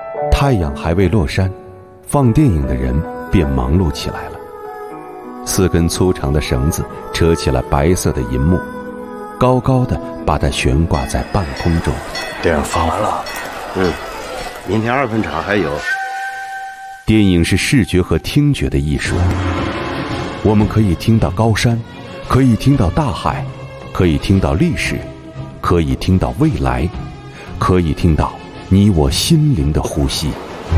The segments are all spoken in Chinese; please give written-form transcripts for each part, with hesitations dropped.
太阳还未落山，放电影的人便忙碌起来了。4根粗长的绳子扯起了白色的银幕，高高的把它悬挂在半空中。 电影放完了，明天2分场还有。 电影是视觉和听觉的艺术，我们可以听到高山，可以听到大海，可以听到历史，可以听到未来，可以听到你我心灵的呼吸。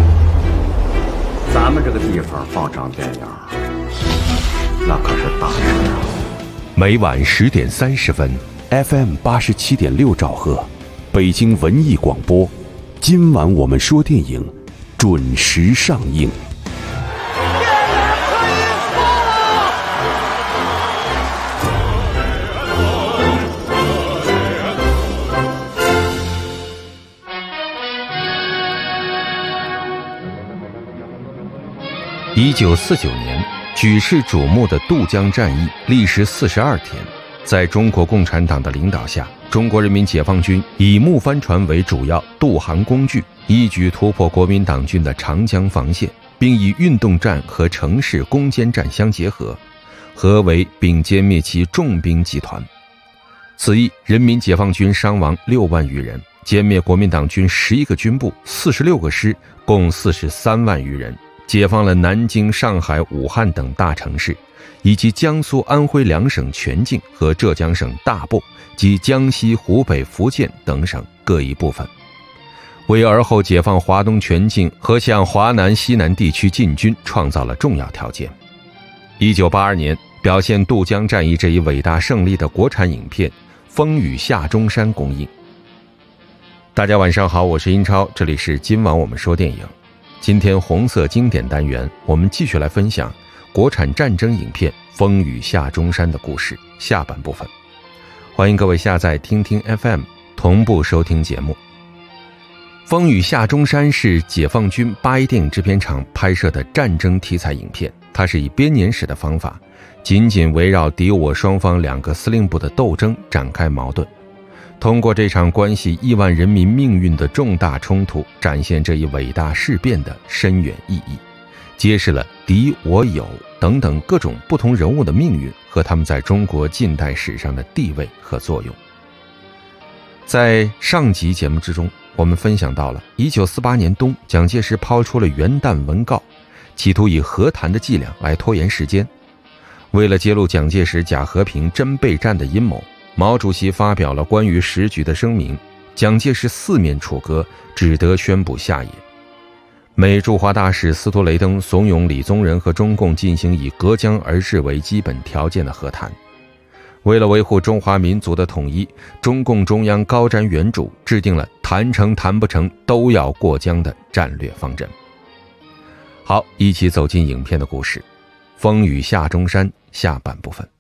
咱们这个地方放场电影，那可是大事啊！ 每晚10点30分 ，FM 87.6兆赫，北京文艺广播。今晚我们说电影，准时上映。1949年，举世瞩目的渡江战役历时42天，在中国共产党的领导下，中国人民解放军以木帆船为主要渡航工具，一举突破国民党军的长江防线，并以运动战和城市攻坚战相结合，合围并歼灭其重兵集团。此役，人民解放军伤亡6万余人，歼灭国民党军11个军部、46个师，共43万余人，解放了南京、上海、武汉等大城市，以及江苏、安徽2省全境和浙江省大部及江西、湖北、福建等省各一部分，为而后解放华东全境和向华南、西南地区进军创造了重要条件。1982年，表现渡江战役这一伟大胜利的国产影片《风雨下中山》公映。大家晚上好，我是英超，这里是今晚我们说电影。今天红色经典单元，我们继续来分享国产战争影片《风雨下中山》的故事下半部分。欢迎各位下载听听 FM 同步收听节目。《风雨下中山》是解放军8一电影制片厂拍摄的战争题材影片，它是以编年史的方法，紧紧围绕敌我双方2个司令部的斗争展开矛盾，通过这场关系亿万人民命运的重大冲突，展现这一伟大事变的深远意义，揭示了敌我友等等各种不同人物的命运和他们在中国近代史上的地位和作用。在上集节目之中，我们分享到了1948年冬，蒋介石抛出了元旦文告，企图以和谈的伎俩来拖延时间。为了揭露蒋介石假和平真备战的阴谋，毛主席发表了关于时局的声明，蒋介石4面楚歌，只得宣布下野。美驻华大使司徒雷登怂恿李宗仁和中共进行以隔江而治为基本条件的和谈。为了维护中华民族的统一，中共中央高瞻远瞩，制定了谈成谈不成都要过江的战略方针。好，一起走进影片的故事，《风雨下中山》下半部分。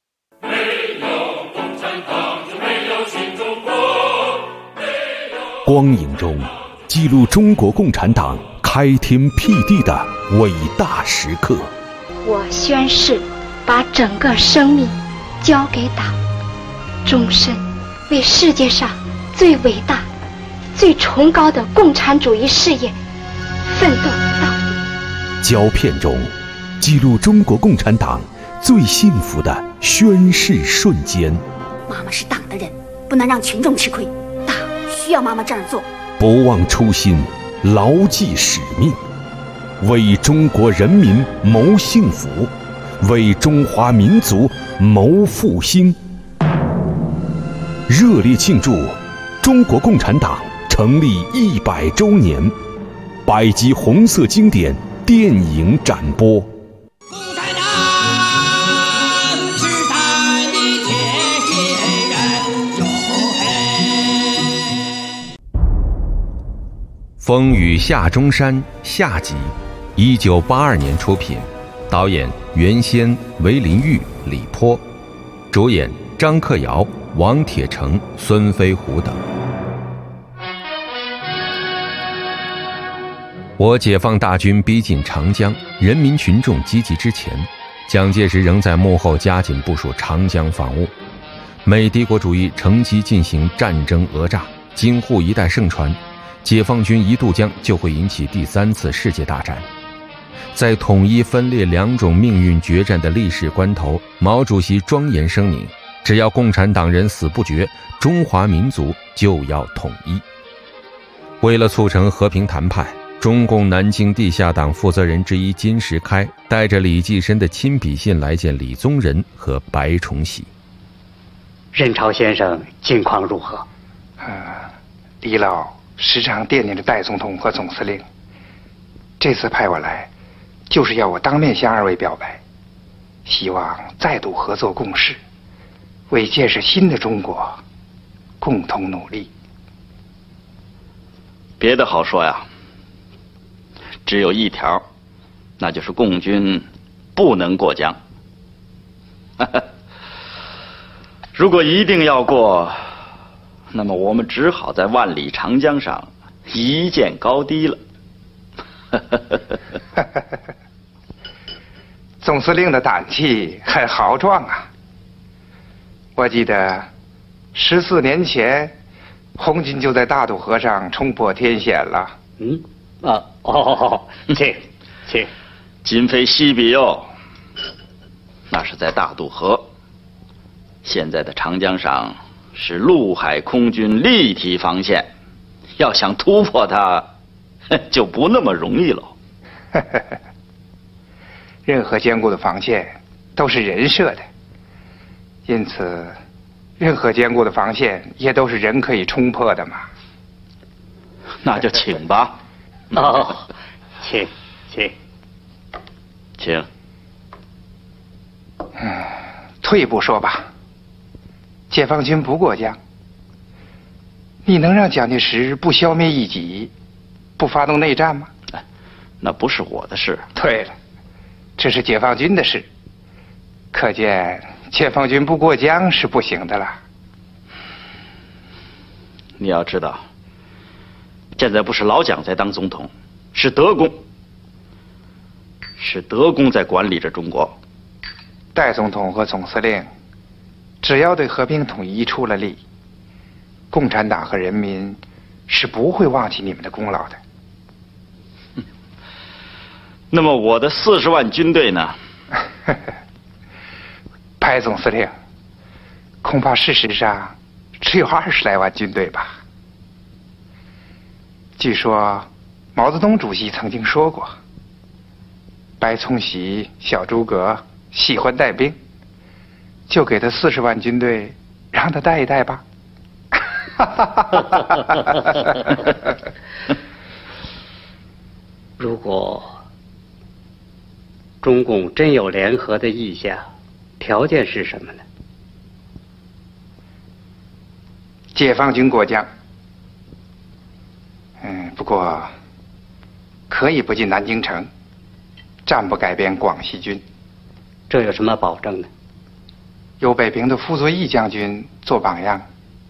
光影中记录中国共产党开天辟地的伟大时刻。 我宣誓把整个生命交给党，终身为世界上最伟大、最崇高的共产主义事业奋斗到底。 胶片中记录中国共产党最幸福的宣誓瞬间。 妈妈是党的人，不能让群众吃亏，党需要妈妈这样做。 不忘初心，牢记使命，为中国人民谋幸福，为中华民族谋复兴。热烈庆祝中国共产党成立100周年，100集红色经典电影展播。风雨下中山下集，1982年出品，导演袁先、韦林玉、李波，主演张克尧、王铁成、孙飞虎等。我解放大军逼近长江，人民群众积极之前，蒋介石仍在幕后加紧部署长江防务。美帝国主义乘机进行战争讹诈，京沪一带盛传， 解放军一渡江就会引起第3次世界大战。在统一分裂2种命运决战的历史关头，毛主席庄严声明，只要共产党人死不绝，中华民族就要统一。为了促成和平谈判，中共南京地下党负责人之一金石开带着李济深的亲笔信来见李宗仁和白崇禧。 任潮先生近况如何？ 李老时常惦念着戴总统和总司令，这次派我来就是要我当面向2位表白，希望再度合作共事，为建设新的中国共同努力。 别的好说呀，只有一条，那就是共军不能过江。如果一定要过，那么我们只好在万里长江上一见高低了。 总司令的胆气很豪壮啊！我记得14年前，红军就在大渡河上冲破天险了。 请。 今非昔比哟，那是在大渡河。现在的长江上是陆海空军立体防线，要想突破它，就不那么容易了。 任何坚固的防线都是人设的，因此，任何坚固的防线也都是人可以冲破的嘛。 那就请吧。 请。 退一步说吧，解放军不过江，你能让蒋介石不消灭异己，不发动内战吗？ 那不是我的事。 对了，这是解放军的事，可见解放军不过江是不行的了。 你要知道，现在不是老蒋在当总统，是德公在管理着中国。 戴总统和总司令只要对和平统一出了力，共产党和人民是不会忘记你们的功劳的。 那么我的40万军队呢？ 白总司令，恐怕事实上只有20来万军队吧。据说毛泽东主席曾经说过，白崇禧、小诸葛喜欢带兵，就给他40万军队，让他带一带吧。 如果中共真有联合的意向，条件是什么呢？ 解放军过江。不过可以不进南京城，暂不改变广西军。 这有什么保证呢？ 有北平的傅作义将军做榜样。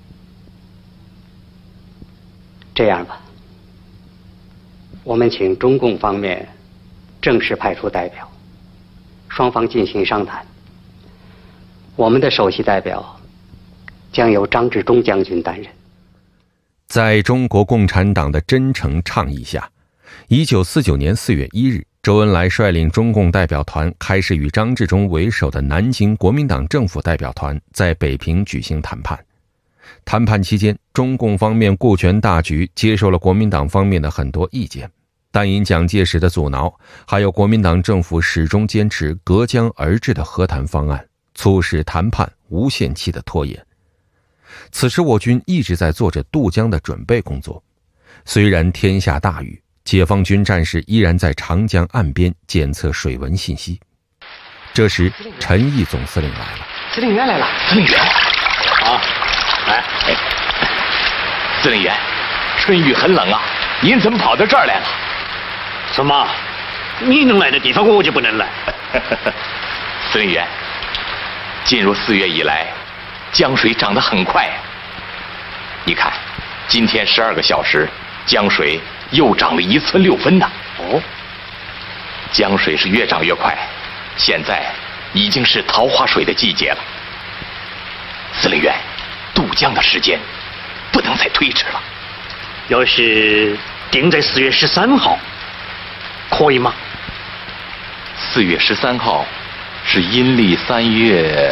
这样吧，我们请中共方面正式派出代表，双方进行商谈。我们的首席代表将由张治中将军担任。 在中国共产党的真诚倡议下，1949年4月1日，周恩来率领中共代表团开始与张治中为首的南京国民党政府代表团在北平举行谈判。谈判期间，中共方面顾全大局，接受了国民党方面的很多意见，但因蒋介石的阻挠，还有国民党政府始终坚持隔江而治的和谈方案，促使谈判无限期的拖延。此时我军一直在做着渡江的准备工作，虽然天下大雨，解放军战士依然在长江岸边检测水文信息。这时陈毅总司令来了。 司令员来了。司令员啊，来，司令员，春雨很冷啊，您怎么跑到这儿来了？ 什么？你能来的地方我就不能来？ 司令员，进入4月以来，江水涨得很快。你看，今天12个小时，江水又涨了1寸6分呢。 哦， 江水是越涨越快，现在已经是桃花水的季节了。司令员，渡江的时间不能再推迟了。 要是定在4月13号，可以吗 ？4月13号是阴历3月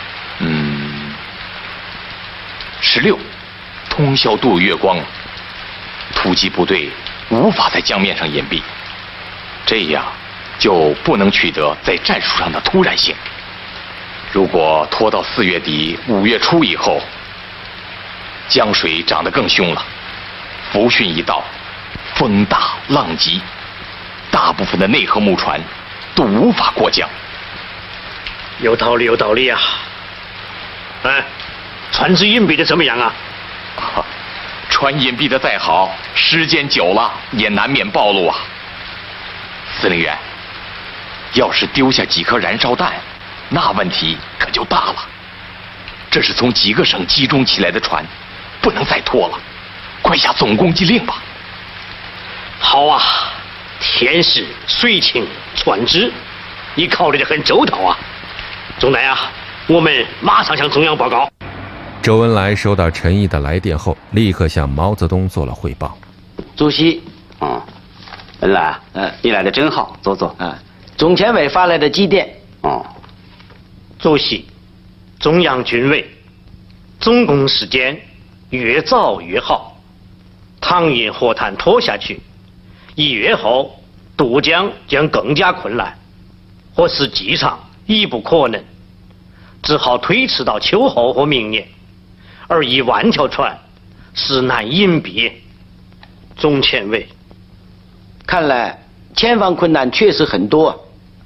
16，通宵度月光，突击部队无法在江面上隐蔽，这样就不能取得在战术上的突然性。如果拖到4月底5月初以后，江水涨得更凶了，伏汛一到，风大浪急，大部分的内河木船都无法过江。 有道理，有道理啊！哎，船只隐蔽的怎么样啊？ 船隐蔽的再好，时间久了也难免暴露啊。司令员，要是丢下几颗燃烧弹，那问题可就大了。这是从几个省集中起来的船，不能再拖了，快下总攻击令吧。 好啊，天时水情船只，你考虑得很周到啊。总代啊，我们马上向中央报告。 周恩来收到陈毅的来电后，立刻向毛泽东做了汇报。 主席，恩来，你来的真好，坐坐。中前委发来的急电。 主席，中央军委总攻时间越早越好。倘因火炭拖下去，1月后渡江将更加困难，或是机场已不可能，只好推迟到秋后或明年。而1万条船实难隐蔽。总前委， 看来前方困难确实很多。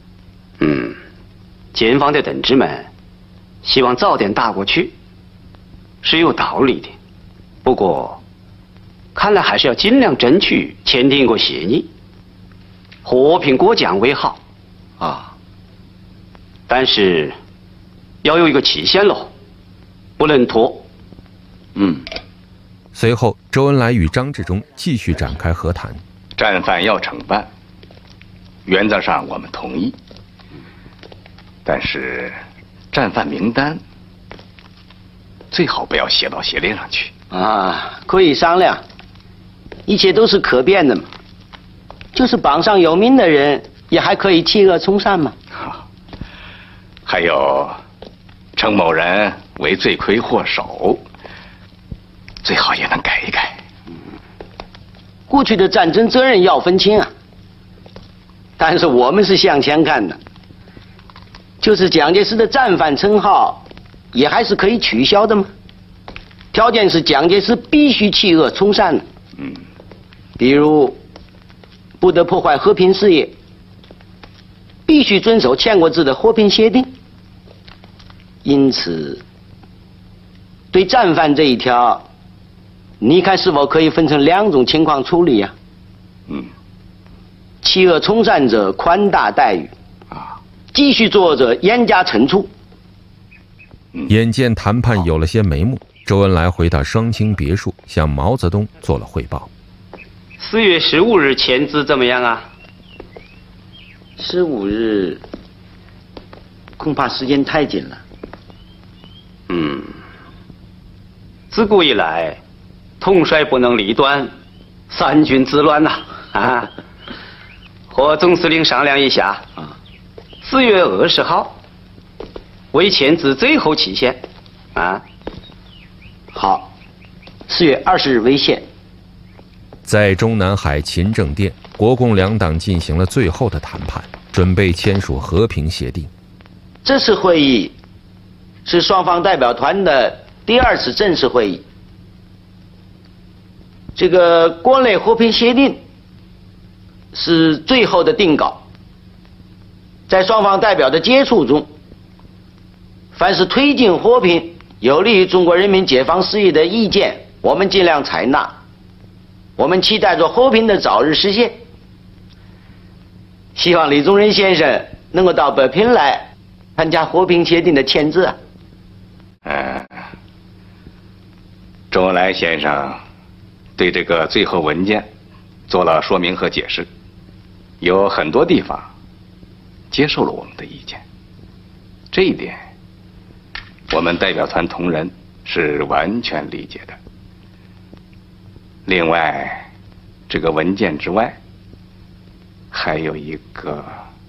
前方的同志们希望早点打过去，是有道理的。不过，看来还是要尽量争取签订一个协议，和平过江为好啊。但是要有一个期限喽，不能拖。 随后，周恩来与张治中继续展开和谈。 战犯要惩办，原则上我们同意，但是战犯名单最好不要写到协令上去。 可以商量，一切都是可变的嘛。就是榜上有名的人，也还可以弃恶从善嘛。 还有，称某人为罪魁祸首，最好也能改一改。 过去的战争责任要分清啊。但是我们是向前看的，就是蒋介石的战犯称号，也还是可以取消的嘛。条件是蒋介石必须弃恶从善的。比如不得破坏和平事业，必须遵守签过字的和平协定。因此，对战犯这一条，你看是否可以分成2种情况处理呀？弃恶从善者宽大待遇，继续作恶者严加惩处。 眼见谈判有了些眉目，周恩来回到双清别墅，向毛泽东做了汇报。 4月15日签字怎么样啊 ？15日，恐怕时间太紧了。 自古以来，统帅不能离断，三军自乱呐！和总司令商量一下，4月20号为签字最后期限好，4月20日为限。 在中南海勤政殿，国共2党进行了最后的谈判，准备签署和平协定。 这次会议是双方代表团的第2次正式会议。这个国内和平协定是最后的定稿。在双方代表的接触中，凡是推进和平、有利于中国人民解放事业的意见，我们尽量采纳。我们期待着和平的早日实现。希望李宗仁先生能够到北平来参加和平协定的签字。 周恩来先生对这个最后文件做了说明和解释，有很多地方接受了我们的意见，这一点我们代表团同仁是完全理解的。 另外，这个文件之外，还有一个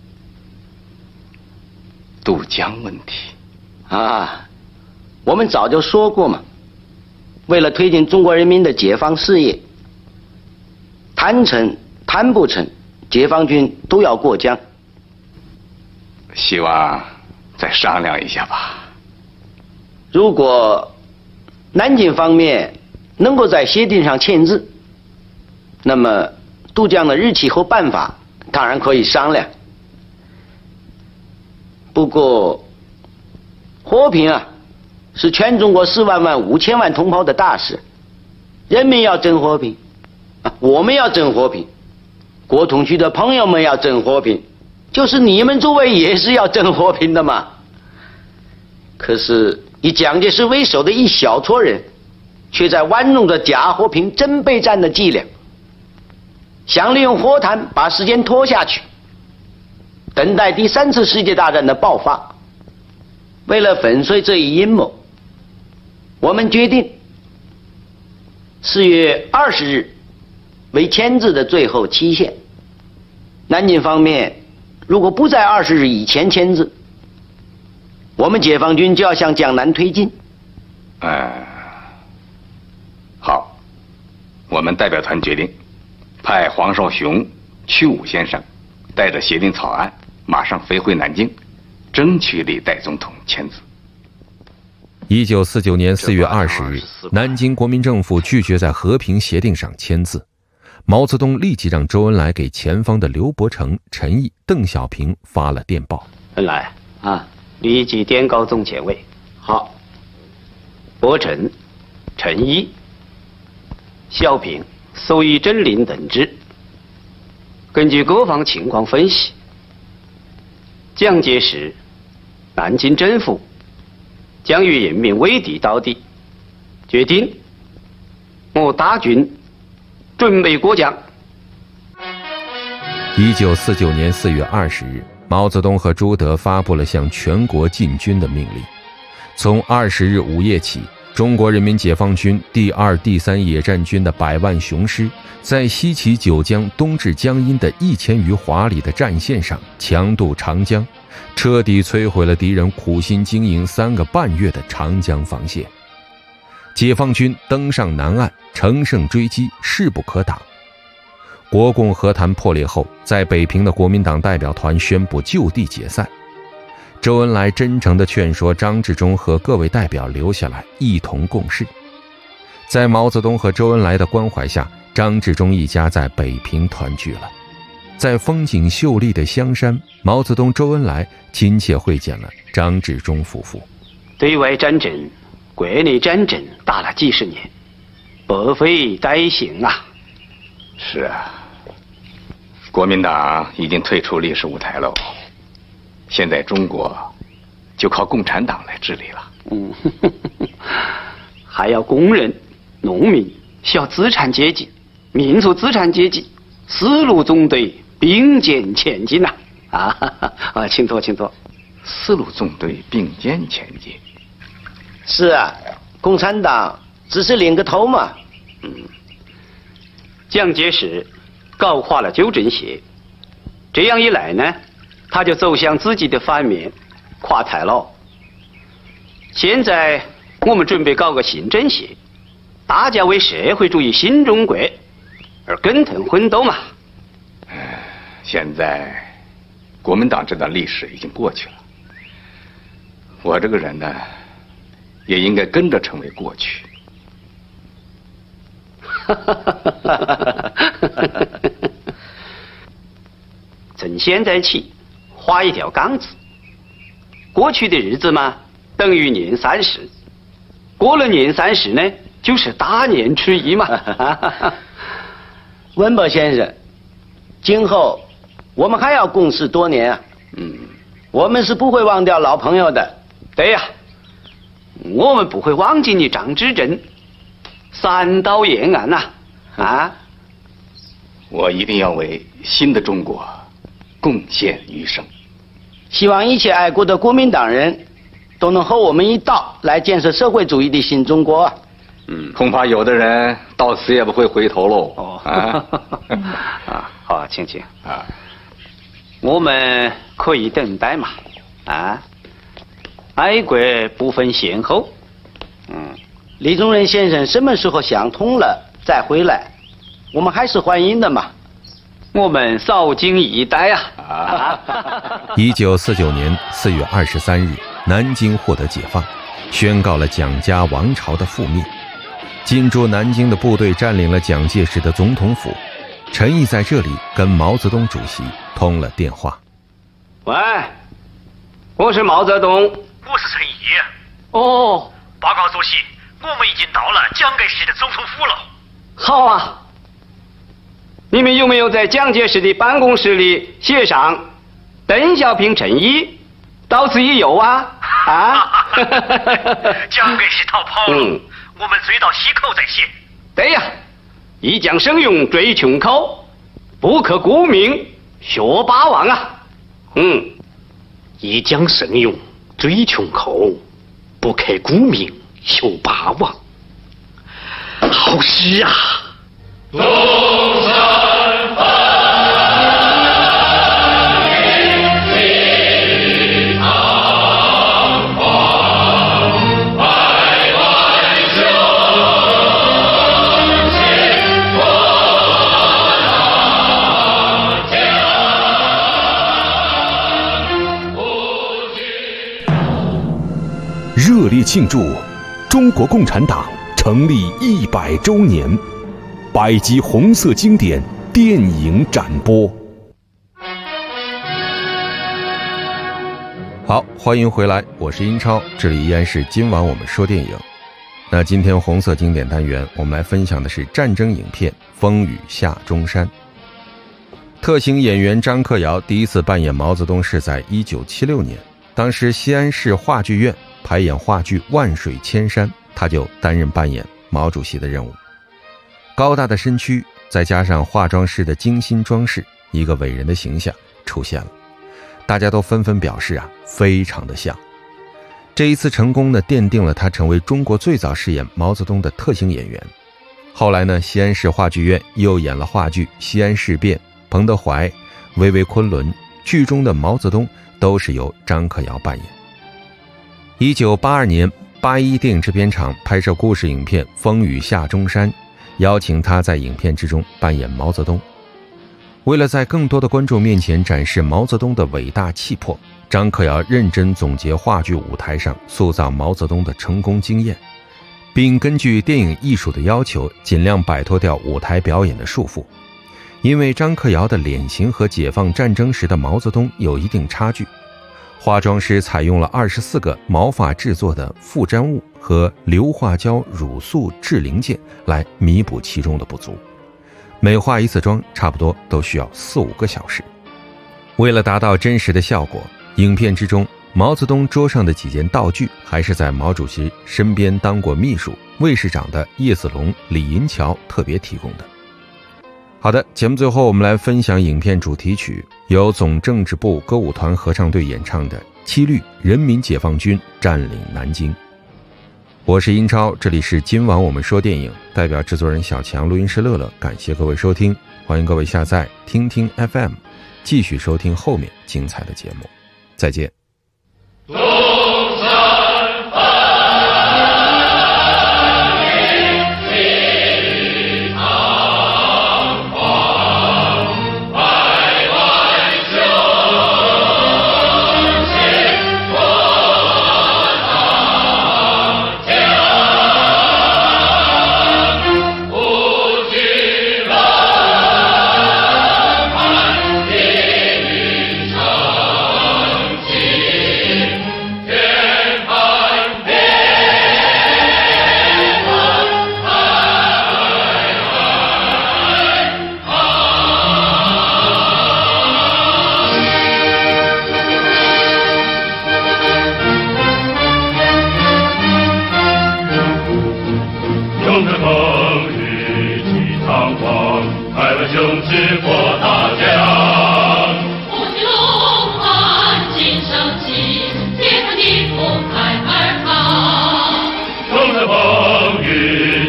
渡江问题。 啊，我们早就说过嘛，为了推进中国人民的解放事业，谈成谈不成，解放军都要过江。 希望再商量一下吧。 如果南京方面能够在协定上签字，那么渡江的日期和办法当然可以商量。不过，和平啊，是全中国4万5千万同胞的大事，人民要争和平，我们要争和平，国统区的朋友们要争和平，就是你们诸位也是要争和平的嘛。可是以蒋介石为首的一小撮人，却在玩弄着假和平真备战的伎俩，想利用和谈把时间拖下去，等待第3次世界大战的爆发。为了粉碎这一阴谋，我们决定4月20日为签字的最后期限。南京方面如果不在20日以前签字，我们解放军就要向江南推进。 好，我们代表团决定派黄绍雄、屈武先生带着协定草案马上飞回南京，争取李代总统签字。 1949年4月20日，南京国民政府拒绝在和平协定上签字。毛泽东立即让周恩来给前方的刘伯承、陈毅、邓小平发了电报。 恩来啊，立即电告总前卫。好，伯承、陈毅、小平、搜以真领等之，根据各方情况分析，蒋介石南京政府将与人民为敌到底，决定我大军准备过江。 1949年4月20日，毛泽东和朱德发布了向全国进军的命令。从20日午夜起，中国人民解放军第2、第3野战军的100万雄师，在西起九江、东至江阴的1000余华里的战线上强渡长江，彻底摧毁了敌人苦心经营3个半月的长江防线。解放军登上南岸，乘胜追击，势不可挡。国共和谈破裂后，在北平的国民党代表团宣布就地解散。周恩来真诚地劝说张治中和各位代表留下来一同共事。在毛泽东和周恩来的关怀下，张治中一家在北平团聚了。在风景秀丽的香山，毛泽东、周恩来亲切会见了张治中夫妇。 对外战争、国内战争打了几十年，百废待兴啊！ 是啊，国民党已经退出历史舞台喽，现在中国就靠共产党来治理了。 还要工人、农民、小资产阶级、民族资产阶级4路纵队并肩前进呐！请坐，请坐。 4路纵队并肩前进。 是啊，共产党只是领个头嘛。 蒋介石搞垮了旧政协，这样一来呢，他就走向自己的反面，垮台了。现在我们准备搞个新政协，大家为社会主义新中国而奔腾奋斗嘛。 现在国民党这段历史已经过去了，我这个人呢，也应该跟着成为过去。 从现在起画一条杠子，过去的日子嘛等于年30，过了年30呢就是大年初1嘛。 文伯先生，今后我们还要共事多年啊。我们是不会忘掉老朋友的。 对呀，我们不会忘记你张之臻3道延安呐！ 我一定要为新的中国贡献余生。 希望一切爱国的国民党人都能和我们一道来建设社会主义的新中国。 恐怕有的人到死也不会回头喽。 好，请请啊，我们可以等待嘛，爱国不分先后。 李宗仁先生什么时候想通了再回来，我们还是欢迎的嘛。 我们扫经以待 1949年4月23日，南京获得解放，宣告了蒋家王朝的覆灭。进驻南京的部队占领了蒋介石的总统府，陈毅在这里跟毛泽东主席通了电话。 喂，我是毛泽东。 我是陈毅。 哦， 报告主席，我们已经到了蒋介石的总统府了。 好啊，你们有没有在蒋介石的办公室里写上邓小平陈毅，到此一游啊？ 蒋介石逃跑了，我们追到西口再写。 对呀，一将生勇追穷寇，不可沽名学霸王啊。 一将生勇追穷寇，不可沽名学霸王。好诗啊！ 东山翻云起堂皇，百万雄心过长江。 热烈庆祝中国共产党成立100周年，100集红色经典电影展播。 好，欢迎回来，我是英超，这里依然是今晚我们说电影。那今天红色经典单元，我们来分享的是战争影片《风雨下中山》。特型演员张克尧第一次扮演毛泽东是在1976年，当时西安市话剧院排演话剧《万水千山》，他就担任扮演毛主席的任务。高大的身躯再加上化妆师的精心装饰，一个伟人的形象出现了，大家都纷纷表示非常的像。这一次成功呢，奠定了他成为中国最早饰演毛泽东的特型演员。后来呢，西安市话剧院又演了话剧《西安事变》，彭德怀、巍巍昆仑，剧中的毛泽东都是由张克尧扮演。1982年81电影制片厂拍摄故事影片《风雨下中山》，邀请他在影片之中扮演毛泽东。为了在更多的观众面前展示毛泽东的伟大气魄，张克尧认真总结话剧舞台上塑造毛泽东的成功经验，并根据电影艺术的要求，尽量摆脱掉舞台表演的束缚。因为张克尧的脸型和解放战争时的毛泽东有一定差距，化妆师采用了24个毛发制作的复粘物和硫化胶乳素制零件来弥补其中的不足，每化一次妆差不多都需要4-5个小时。为了达到真实的效果，影片之中毛泽东桌上的几件道具还是在毛主席身边当过秘书、卫士长的叶子龙、李银桥特别提供的。好的，节目最后我们来分享影片主题曲，由总政治部歌舞团合唱队演唱的《七律人民解放军占领南京》。我是英超，这里是今晚我们说电影，代表制作人小强，录音师乐乐，感谢各位收听，欢迎各位下载听听 FM， 继续收听后面精彩的节目，再见。 风雨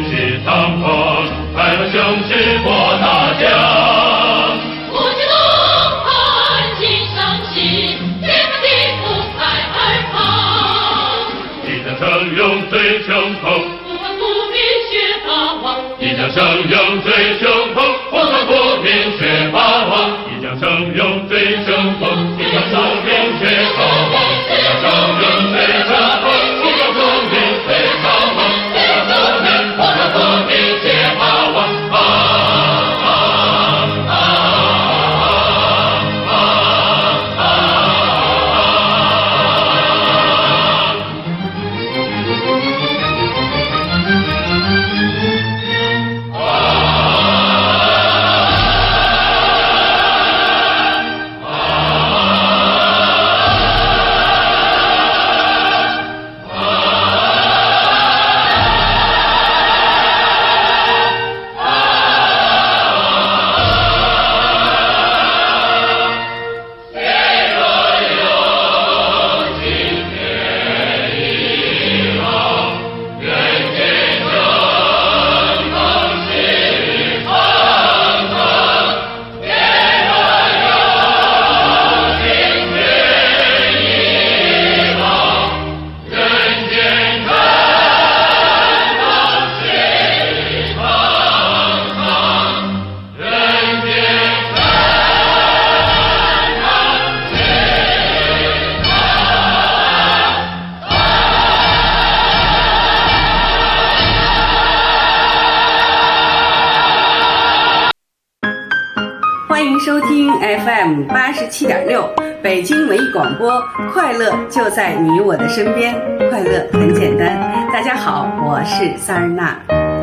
欢迎收听 FM 87.6北京文艺广播，快乐就在你我的身边，快乐很简单。大家好，我是萨日娜。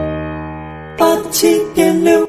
87.6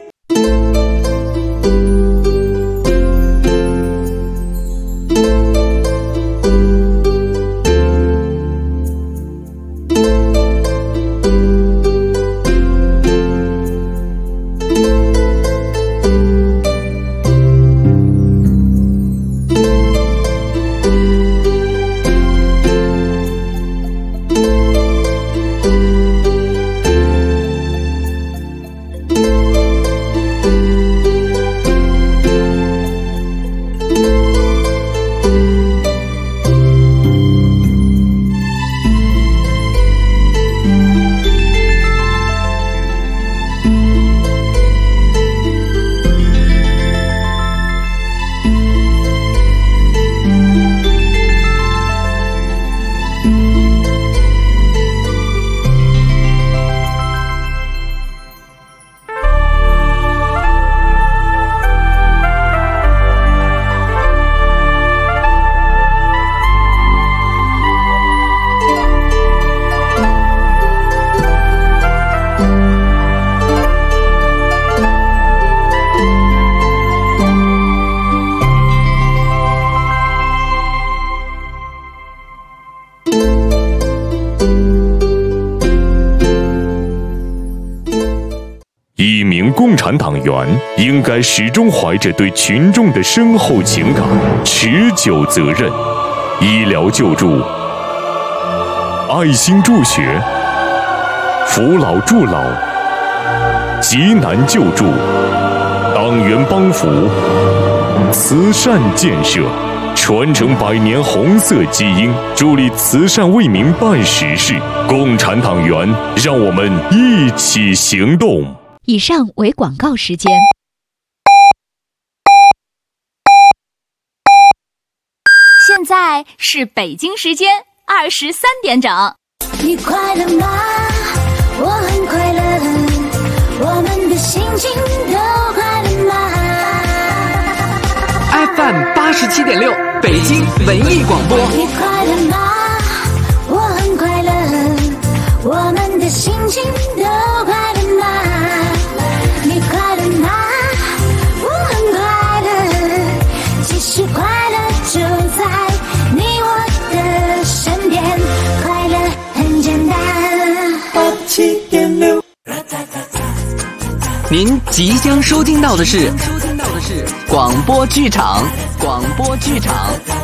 共产党员应该始终怀着对群众的深厚情感、持久责任，医疗救助、爱心助学、扶老助老、急难救助、党员帮扶、慈善建设，传承100年红色基因，助力慈善为民办实事。共产党员，让我们一起行动。 以上为广告时间。 现在是北京时间23点整。 你快乐吗？我很快乐，我们的心情都快乐吗 ？FM 87.6北京文艺广播。 你快乐吗？我很快乐，我们的心情都快乐吗？你快乐吗？我很快乐，其实快乐就在你我的身边，快乐很简单。 87.6， 您即将收听到的是广播剧场。